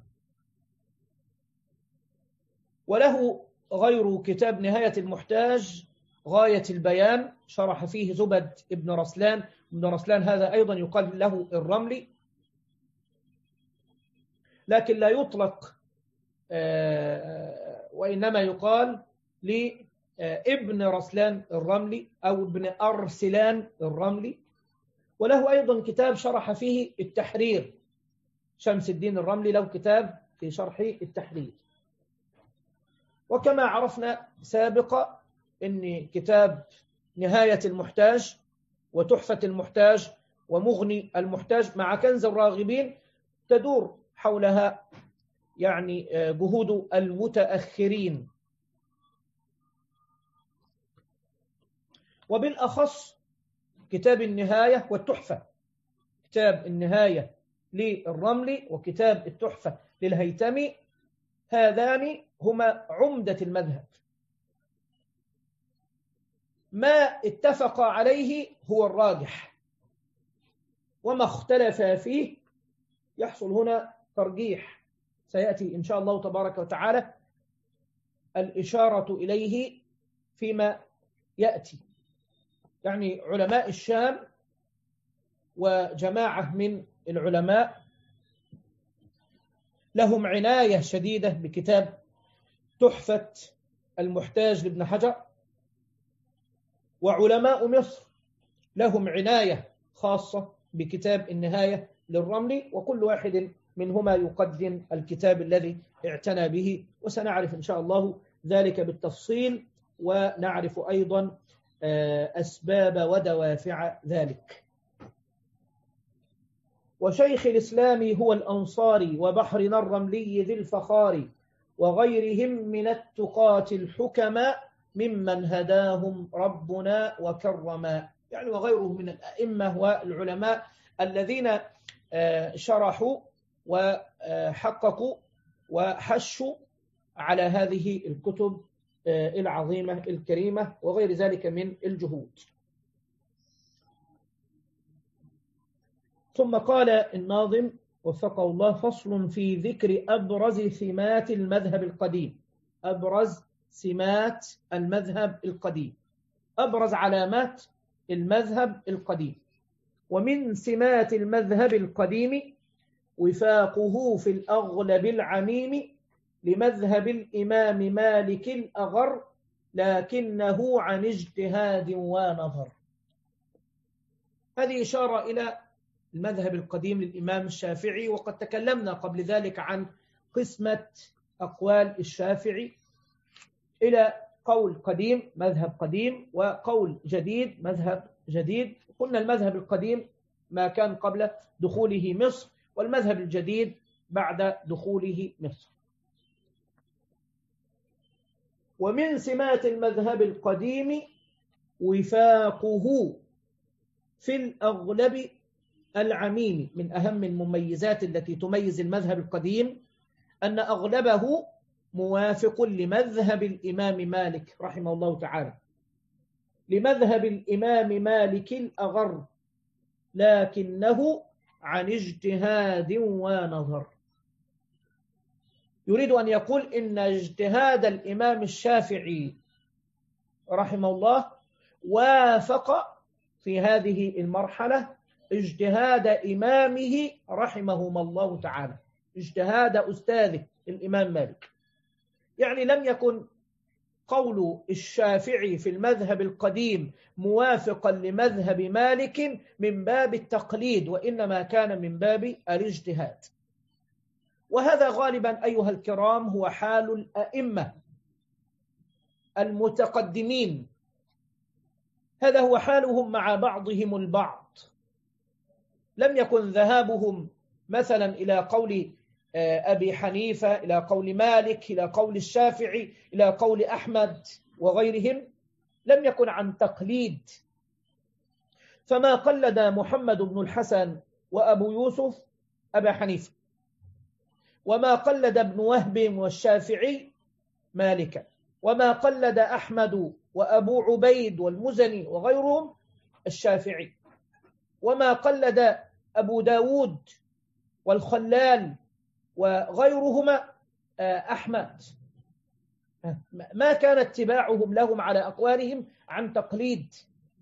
وله غير كتاب نهاية المحتاج غاية البيان، شرح فيه زبد ابن رسلان. ابن رسلان هذا أيضا يقال له الرملي، لكن لا يطلق وإنما يقال لابن رسلان الرملي أو ابن أرسلان الرملي. وله أيضا كتاب شرح فيه التحرير، شمس الدين الرملي له كتاب في شرح التحرير. وكما عرفنا سابقا أن كتاب نهاية المحتاج وتحفة المحتاج ومغني المحتاج مع كنز الراغبين تدور حولها يعني جهود المتأخرين، وبالأخص كتاب النهاية والتحفة. كتاب النهاية للرملي وكتاب التحفة للهيتمي، هذان هما عمدة المذهب. ما اتفق عليه هو الراجح، وما اختلف فيه يحصل هنا ترجيح، سيأتي إن شاء الله تبارك وتعالى الإشارة إليه فيما يأتي. يعني علماء الشام وجماعة من العلماء لهم عناية شديدة بكتاب تحفة المحتاج لابن حجر، وعلماء مصر لهم عناية خاصة بكتاب النهاية للرملي، وكل واحد منهما يقدم الكتاب الذي اعتنى به، وسنعرف إن شاء الله ذلك بالتفصيل، ونعرف أيضا أسباب ودوافع ذلك. وشيخ الإسلام هو الأنصاري، وبحرنا الرملي ذي الفخار، وغيرهم من التقاة الحكماء، ممن هداهم ربنا وكرما. يعني وغيرهم من الأئمة والعلماء الذين شرحوا وحققوا وحشوا على هذه الكتب العظيمة الكريمة، وغير ذلك من الجهود. ثم قال الناظم وفقه الله: فصل في ذكر أبرز سمات المذهب القديم. أبرز سمات المذهب القديم، أبرز علامات المذهب القديم. ومن سمات المذهب القديم وفاقه في الأغلب العميم لمذهب الإمام مالك الأغر، لكنه عن اجتهاد ونظر. هذه إشارة إلى المذهب القديم للإمام الشافعي، وقد تكلمنا قبل ذلك عن قسمة أقوال الشافعي إلى قول قديم مذهب قديم، وقول جديد مذهب جديد. قلنا المذهب القديم ما كان قبل دخوله مصر، والمذهب الجديد بعد دخوله مصر. ومن سمات المذهب القديم وفاقه في الأغلب العميم. من أهم المميزات التي تميز المذهب القديم أن أغلبه موافق لمذهب الإمام مالك رحمه الله تعالى، لمذهب الإمام مالك الأغر، لكنه عن اجتهاد ونظر. يريد أن يقول إن اجتهاد الإمام الشافعي رحمه الله وافق في هذه المرحلة اجتهاد إمامه رحمهما الله تعالى، اجتهاد أستاذه الإمام مالك. يعني لم يكن قول الشافعي في المذهب القديم موافقا لمذهب مالك من باب التقليد، وإنما كان من باب الاجتهاد. وهذا غالبا أيها الكرام هو حال الأئمة المتقدمين، هذا هو حالهم مع بعضهم البعض. لم يكن ذهابهم مثلا إلى قول أبي حنيفة، إلى قول مالك، إلى قول الشافعي، إلى قول أحمد وغيرهم، لم يكن عن تقليد. فما قلد محمد بن الحسن وأبو يوسف أبا حنيفة، وما قلد ابن وهب والشافعي مالكا، وما قلد أحمد وأبو عبيد والمزني وغيرهم الشافعي، وما قلد أبو داود والخلال وغيرهما أحمد. ما كان اتباعهم لهم على أقوالهم عن تقليد،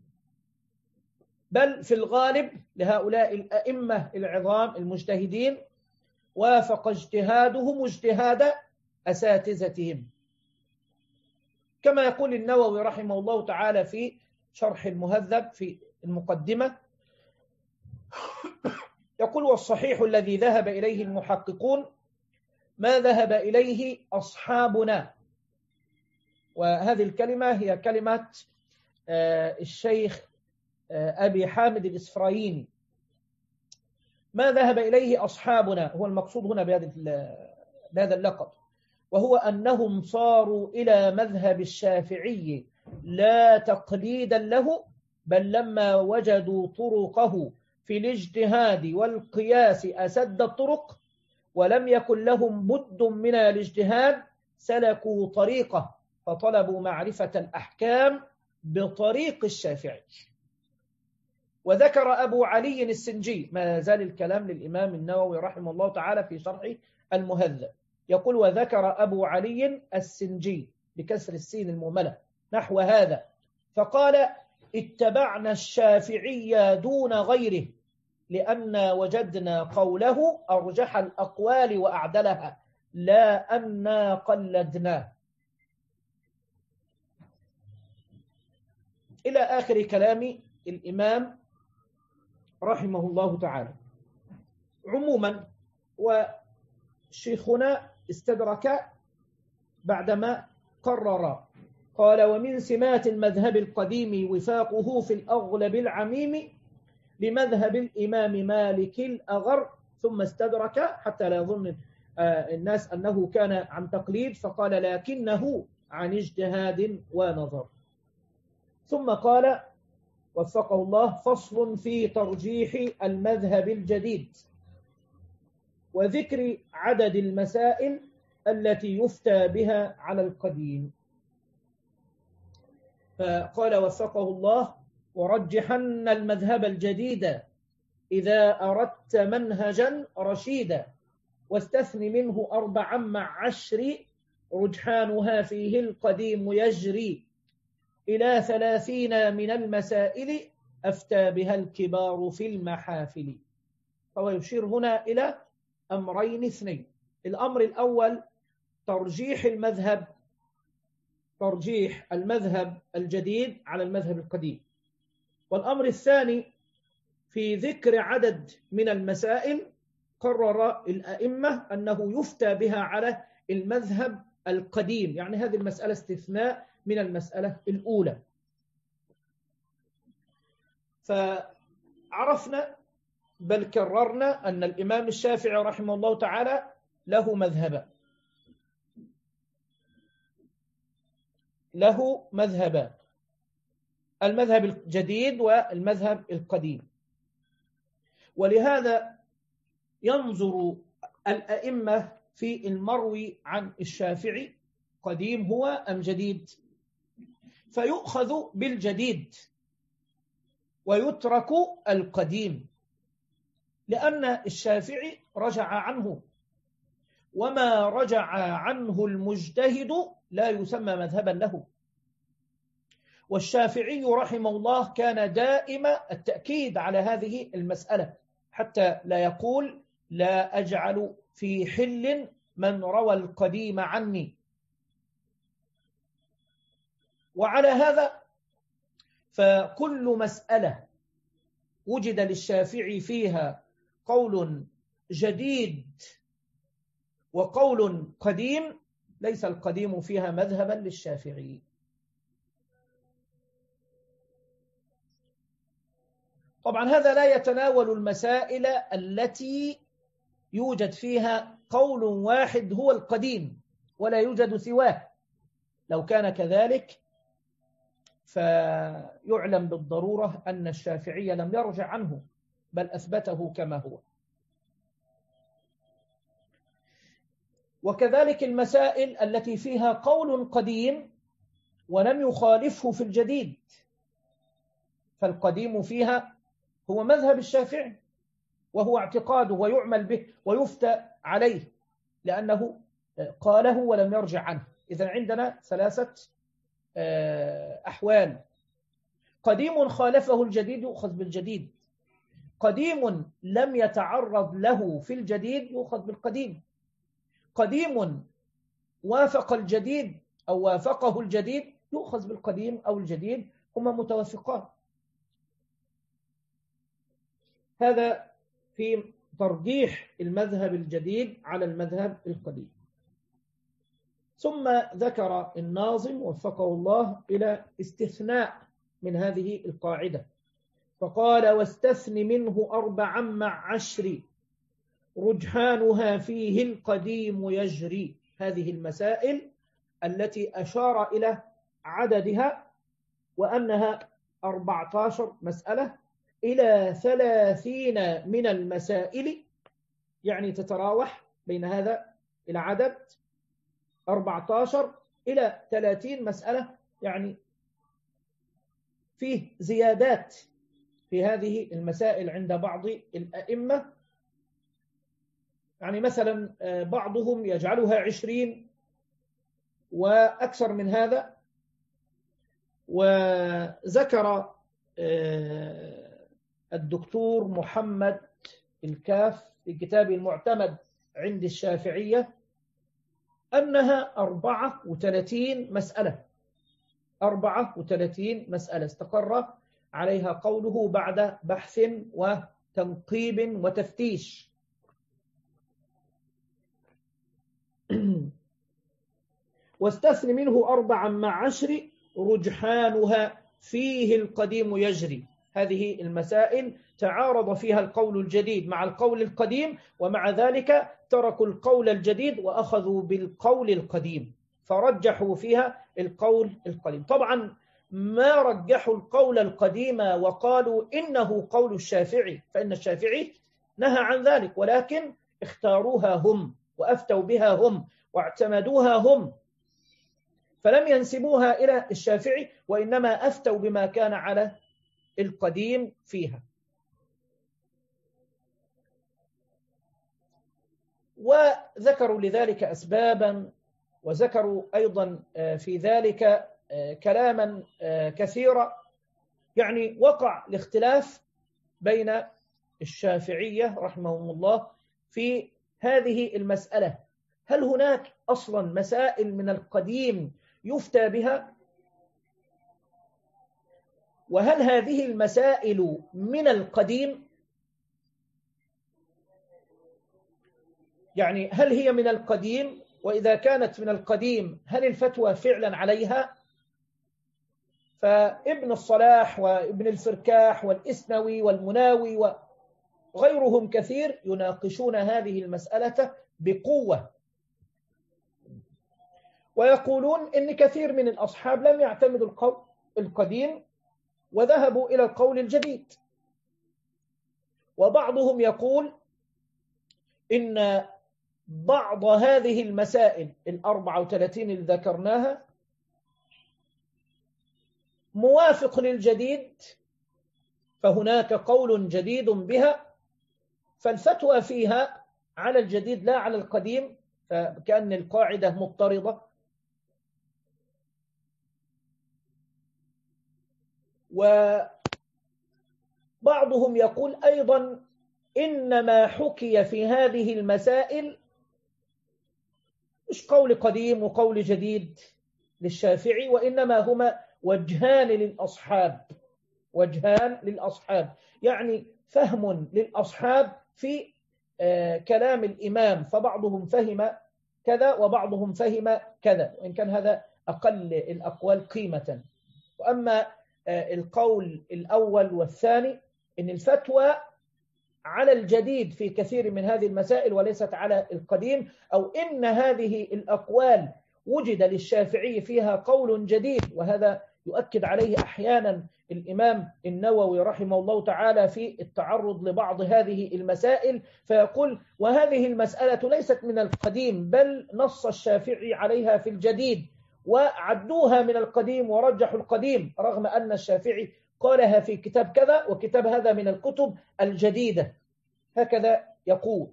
بل في الغالب لهؤلاء الأئمة العظام المجتهدين وافق اجتهادهم اجتهاد أساتذتهم، كما يقول النووي رحمه الله تعالى في شرح المهذب في المقدمة، يقول: والصحيح الذي ذهب إليه المحققون ما ذهب إليه أصحابنا. وهذه الكلمة هي كلمة الشيخ أبي حامد الإسفرايني. ما ذهب إليه أصحابنا هو المقصود هنا بهذا اللقب، وهو أنهم صاروا إلى مذهب الشافعي لا تقليدا له، بل لما وجدوا طرقه في الاجتهاد والقياس أسد الطرق، ولم يكن لهم بد من الاجتهاد، سلكوا طريقه فطلبوا معرفة الأحكام بطريق الشافعي. وذكر أبو علي السنجي، ما زال الكلام للإمام النووي رحمه الله تعالى في شرح المهذب، يقول: وذكر أبو علي السنجي بكسر السين المهملة نحو هذا، فقال: اتبعنا الشافعي دون غيره، لأن وجدنا قوله أرجح الأقوال وأعدلها، لا أننا قلدناه. إلى آخر كلام الإمام رحمه الله تعالى. عموما. والشيخنا استدرك بعدما قرر قال: ومن سمات المذهب القديم وفاقه في الأغلب العميم بمذهب الإمام مالك الأغر. ثم استدرك حتى لا يظن الناس أنه كان عن تقليد، فقال: لكنه عن اجتهاد ونظر. ثم قال وفقه الله: فصل في ترجيح المذهب الجديد وذكر عدد المسائل التي يفتى بها على القديم. فقال وفقه الله: ورجحن المذهب الجديد إذا أردت منهجا رشيدا، واستثن منه 4 مع 10 رجحانها فيه القديم يجري، إلى 30 من المسائل أفتى بها الكبار في المحافل. فهو يشير هنا إلى أمرين اثنين: الأمر الأول ترجيح المذهب الجديد على المذهب القديم، والأمر الثاني في ذكر عدد من المسائل قرر الأئمة أنه يفتى بها على المذهب القديم، يعني هذه المسألة استثناء من المسألة الأولى. فعرفنا بل كررنا أن الإمام الشافعي رحمه الله تعالى له مذهبان: المذهب الجديد والمذهب القديم. ولهذا ينظر الأئمة في المروي عن الشافعي قديم هو أم جديد، فيؤخذ بالجديد ويترك القديم، لأن الشافعي رجع عنه، وما رجع عنه المجتهد لا يسمى مذهبا له. والشافعي رحمه الله كان دائم التأكيد على هذه المسألة، حتى لا يقول: لا أجعل في حل من روى القديم عني. وعلى هذا فكل مسألة وجد للشافعي فيها قول جديد وقول قديم، ليس القديم فيها مذهبا للشافعي. طبعا هذا لا يتناول المسائل التي يوجد فيها قول واحد هو القديم ولا يوجد سواه. لو كان كذلك فيعلم بالضرورة أن الشافعي لم يرجع عنه، بل أثبته كما هو. وكذلك المسائل التي فيها قول قديم ولم يخالفه في الجديد، فالقديم فيها هو مذهب الشافعي، وهو اعتقاده ويعمل به ويفتى عليه، لأنه قاله ولم يرجع عنه. إذن عندنا 3 أحوال: قديم خالفه الجديد يؤخذ بالجديد، قديم لم يتعرض له في الجديد يؤخذ بالقديم، قديم وافق الجديد أو وافقه الجديد يؤخذ بالقديم أو الجديد، هما متوافقان. هذا في ترجيح المذهب الجديد على المذهب القديم. ثم ذكر الناظم وفقه الله إلى استثناء من هذه القاعدة، فقال: واستثن منه 4 مع 10 رجحانها فيه القديم يجري. هذه المسائل التي أشار إلى عددها وأنها 14 مسألة إلى 30 من المسائل، يعني تتراوح بين هذا إلى عدد 14 إلى 30 مسألة، يعني فيه زيادات في هذه المسائل عند بعض الأئمة. يعني مثلا بعضهم يجعلها 20 وأكثر من هذا. وذكر الدكتور محمد الكاف في كتابه المعتمد عند الشافعية أنها 34 مسألة، 34 مسألة استقر عليها قوله بعد بحث وتنقيب وتفتيش. واستثن منه 4 مع 10 رجحانها فيه القديم يجري. هذه المسائل تعارض فيها القول الجديد مع القول القديم، ومع ذلك تركوا القول الجديد وأخذوا بالقول القديم، فرجحوا فيها القول القديم. طبعا ما رجحوا القول القديم وقالوا إنه قول الشافعي، فإن الشافعي نهى عن ذلك، ولكن اختاروها هم وأفتوا بها هم واعتمدوها هم، فلم ينسبوها إلى الشافعي، وإنما أفتوا بما كان على القديم فيها. وذكروا لذلك أسبابا، وذكروا أيضا في ذلك كلاما كثيرا. يعني وقع الاختلاف بين الشافعية رحمهم الله في هذه المسألة: هل هناك أصلا مسائل من القديم يفتى بها؟ وهل هذه المسائل من القديم؟ يعني هل هي من القديم؟ وإذا كانت من القديم هل الفتوى فعلا عليها؟ فابن الصلاح وابن الفركاح والإسنوي والمناوي وغيرهم كثير يناقشون هذه المسألة بقوة، ويقولون إن كثير من الأصحاب لم يعتمدوا القول القديم وذهبوا إلى القول الجديد. وبعضهم يقول إن بعض هذه المسائل 34 اللي ذكرناها موافق للجديد، فهناك قول جديد بها، فالفتوى فيها على الجديد لا على القديم، فكأن القاعدة مضطردة. وبعضهم يقول أيضا إن ما حكي في هذه المسائل مش قول قديم وقول جديد للشافعي، وإنما هما وجهان للأصحاب، يعني فهم للأصحاب في كلام الإمام، فبعضهم فهم كذا وبعضهم فهم كذا، وإن كان هذا أقل الأقوال قيمة. وأما القول الأول والثاني إن الفتوى على الجديد في كثير من هذه المسائل وليست على القديم، أو إن هذه الأقوال وجد للشافعي فيها قول جديد، وهذا يؤكد عليه أحيانا الإمام النووي رحمه الله تعالى في التعرض لبعض هذه المسائل، فيقول: وهذه المسألة ليست من القديم، بل نص الشافعي عليها في الجديد، وعدوها من القديم ورجحوا القديم، رغم أن الشافعي قالها في كتاب كذا، وكتاب هذا من الكتب الجديدة. هكذا يقول،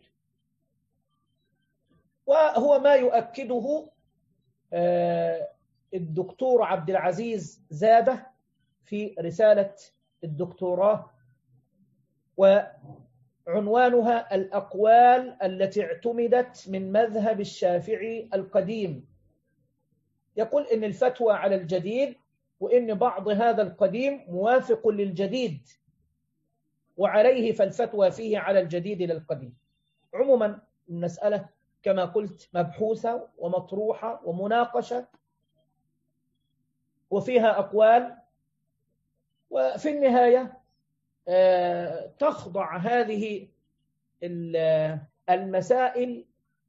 وهو ما يؤكده الدكتور عبد العزيز زاده في رسالة الدكتوراه، وعنوانها الأقوال التي اعتمدت من مذهب الشافعي القديم. يقول إن الفتوى على الجديد، وإن بعض هذا القديم موافق للجديد، وعليه فالفتوى فيه على الجديد للقديم. عموما المسألة كما قلت مبحوثة ومطروحة ومناقشة، وفيها أقوال، وفي النهاية تخضع هذه المسائل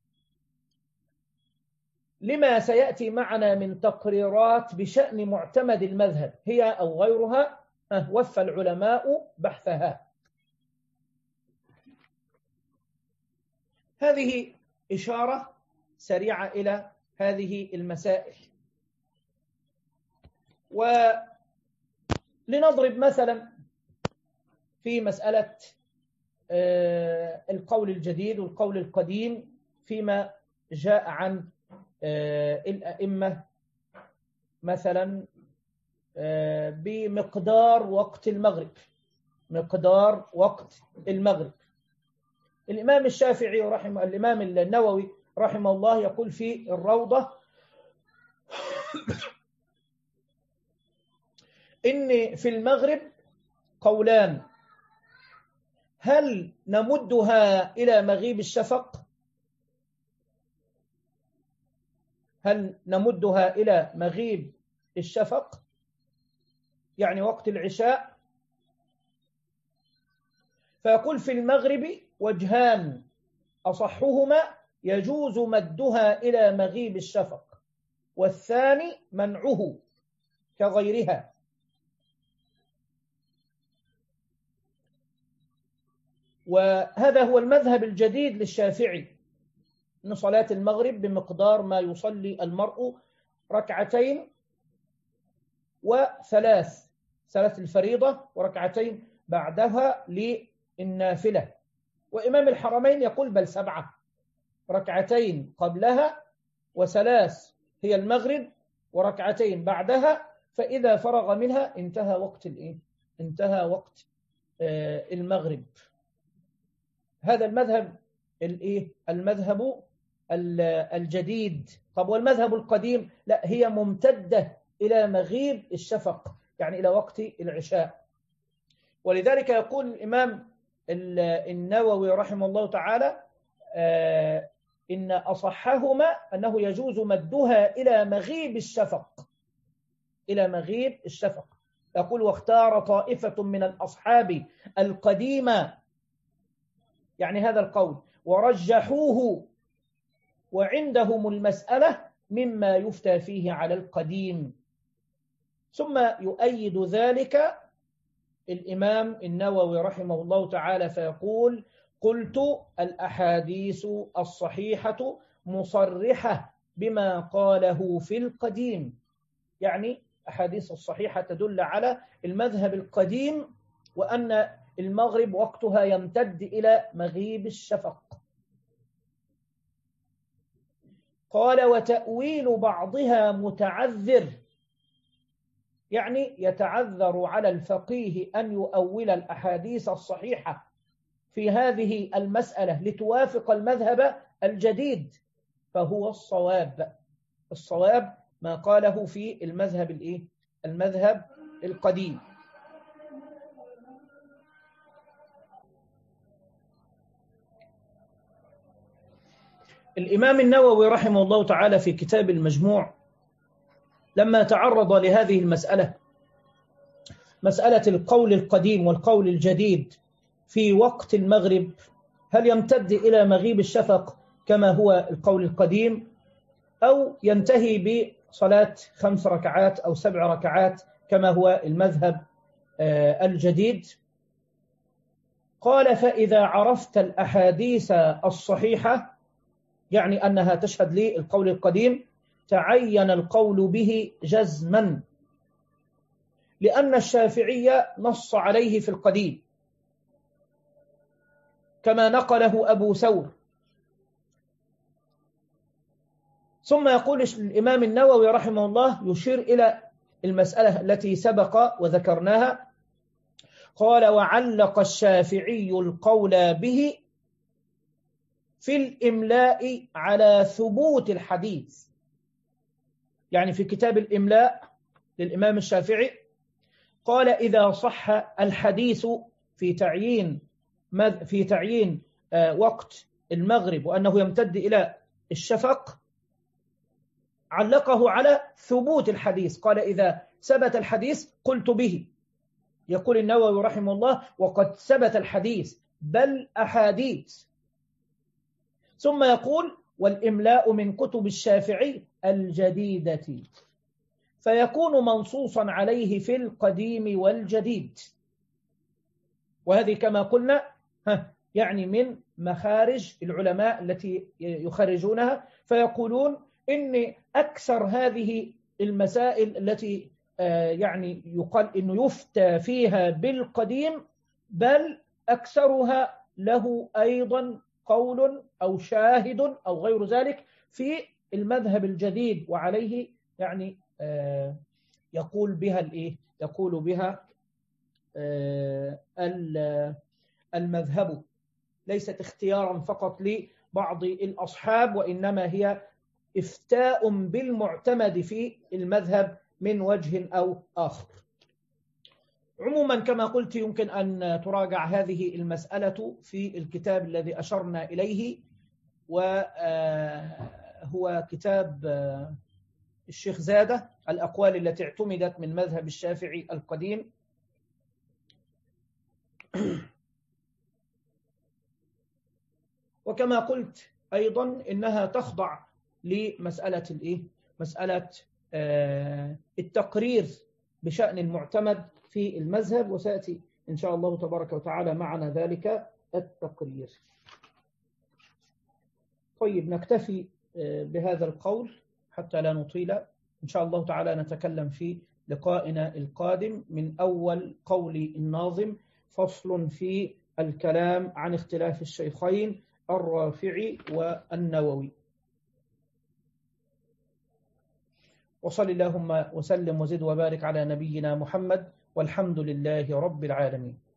لما سيأتي معنا من تقريرات بشأن معتمد المذهب، هي أو غيرها، وفى العلماء بحثها. هذه إشارة سريعة إلى هذه المسائل. ولنضرب مثلا في مسألة القول الجديد والقول القديم فيما جاء عن الأئمة، مثلا بمقدار وقت المغرب، مقدار وقت المغرب. الإمام الشافعي الإمام النووي رحمه الله يقول في الروضة إن في المغرب قولان: هل نمدها إلى مغيب الشفق، هل نمدها إلى مغيب الشفق يعني وقت العشاء؟ فيقول في المغرب وجهان، أصحهما يجوز مدها إلى مغيب الشفق، والثاني منعه كغيرها. وهذا هو المذهب الجديد للشافعي، أن صلاة المغرب بمقدار ما يصلي المرء ركعتين وثلاث الفريضة وركعتين بعدها للنافلة. وإمام الحرمين يقول بل 7 ركعتين قبلها وثلاث هي المغرب وركعتين بعدها، فإذا فرغ منها انتهى وقت انتهى وقت المغرب. هذا المذهب المذهب الجديد. طب والمذهب القديم؟ لا، هي ممتدة إلى مغيب الشفق يعني إلى وقت العشاء. ولذلك يقول الإمام النووي رحمه الله تعالى إن أصحهما أنه يجوز مدها إلى مغيب الشفق، إلى مغيب الشفق. يقول واختار طائفة من الأصحاب القديمة يعني هذا القول ورجحوه، وعندهم المسألة مما يفتى فيه على القديم. ثم يؤيد ذلك الإمام النووي رحمه الله تعالى فيقول قلت الأحاديث الصحيحة مصرحة بما قاله في القديم، يعني أحاديث الصحيحة تدل على المذهب القديم وأن المغرب وقتها يمتد إلى مغيب الشفق. قال وتأويل بعضها متعذر، يعني يتعذر على الفقيه أن يؤول الأحاديث الصحيحة في هذه المسألة لتوافق المذهب الجديد، فهو الصواب ما قاله في المذهب القديم. الإمام النووي رحمه الله تعالى في كتاب المجموع لما تعرض لهذه المسألة، مسألة القول القديم والقول الجديد في وقت المغرب، هل يمتد إلى مغيب الشفق كما هو القول القديم أو ينتهي بصلاة 5 ركعات أو 7 ركعات كما هو المذهب الجديد؟ قال فإذا عرفت الأحاديث الصحيحة يعني أنها تشهد لي القول القديم تعين القول به جزما، لأن الشافعي نص عليه في القديم كما نقله أبو ثور. ثم يقول الإمام النووي رحمه الله يشير إلى المسألة التي سبق وذكرناها، قال وعلق الشافعي القول به في الإملاء على ثبوت الحديث، يعني في كتاب الإملاء للإمام الشافعي قال إذا صح الحديث في تعيين وقت المغرب وأنه يمتد إلى الشفق، علقه على ثبوت الحديث، قال إذا ثبت الحديث قلت به. يقول النووي رحمه الله وقد ثبت الحديث بل أحاديث. ثم يقول والإملاء من كتب الشافعي الجديدة، فيكون منصوصا عليه في القديم والجديد. وهذه كما قلنا يعني من مخارج العلماء التي يخرجونها، فيقولون إن أكثر هذه المسائل التي يعني يقال إنه يفتى فيها بالقديم بل أكثرها له أيضا قول أو شاهد أو غير ذلك في المذهب الجديد، وعليه يعني يقول بها المذهب، ليست اختيارا فقط لبعض الأصحاب، وإنما هي إفتاء بالمعتمد في المذهب من وجه أو آخر. عموما كما قلت يمكن أن تراجع هذه المسألة في الكتاب الذي أشرنا إليه، وهو هو كتاب الشيخ زادة، الأقوال التي اعتمدت من مذهب الشافعي القديم. وكما قلت أيضا إنها تخضع لمسألة مسألة التقرير بشأن المعتمد في المذهب، وسيأتي إن شاء الله تبارك وتعالى معنا ذلك التقرير. طيب، نكتفي بهذا القول حتى لا نطيل. إن شاء الله تعالى نتكلم في لقائنا القادم من أول قول الناظم: فصل في الكلام عن اختلاف الشيخين الرافعي والنووي. وصل اللهم وسلم وزد وبارك على نبينا محمد، والحمد لله رب العالمين.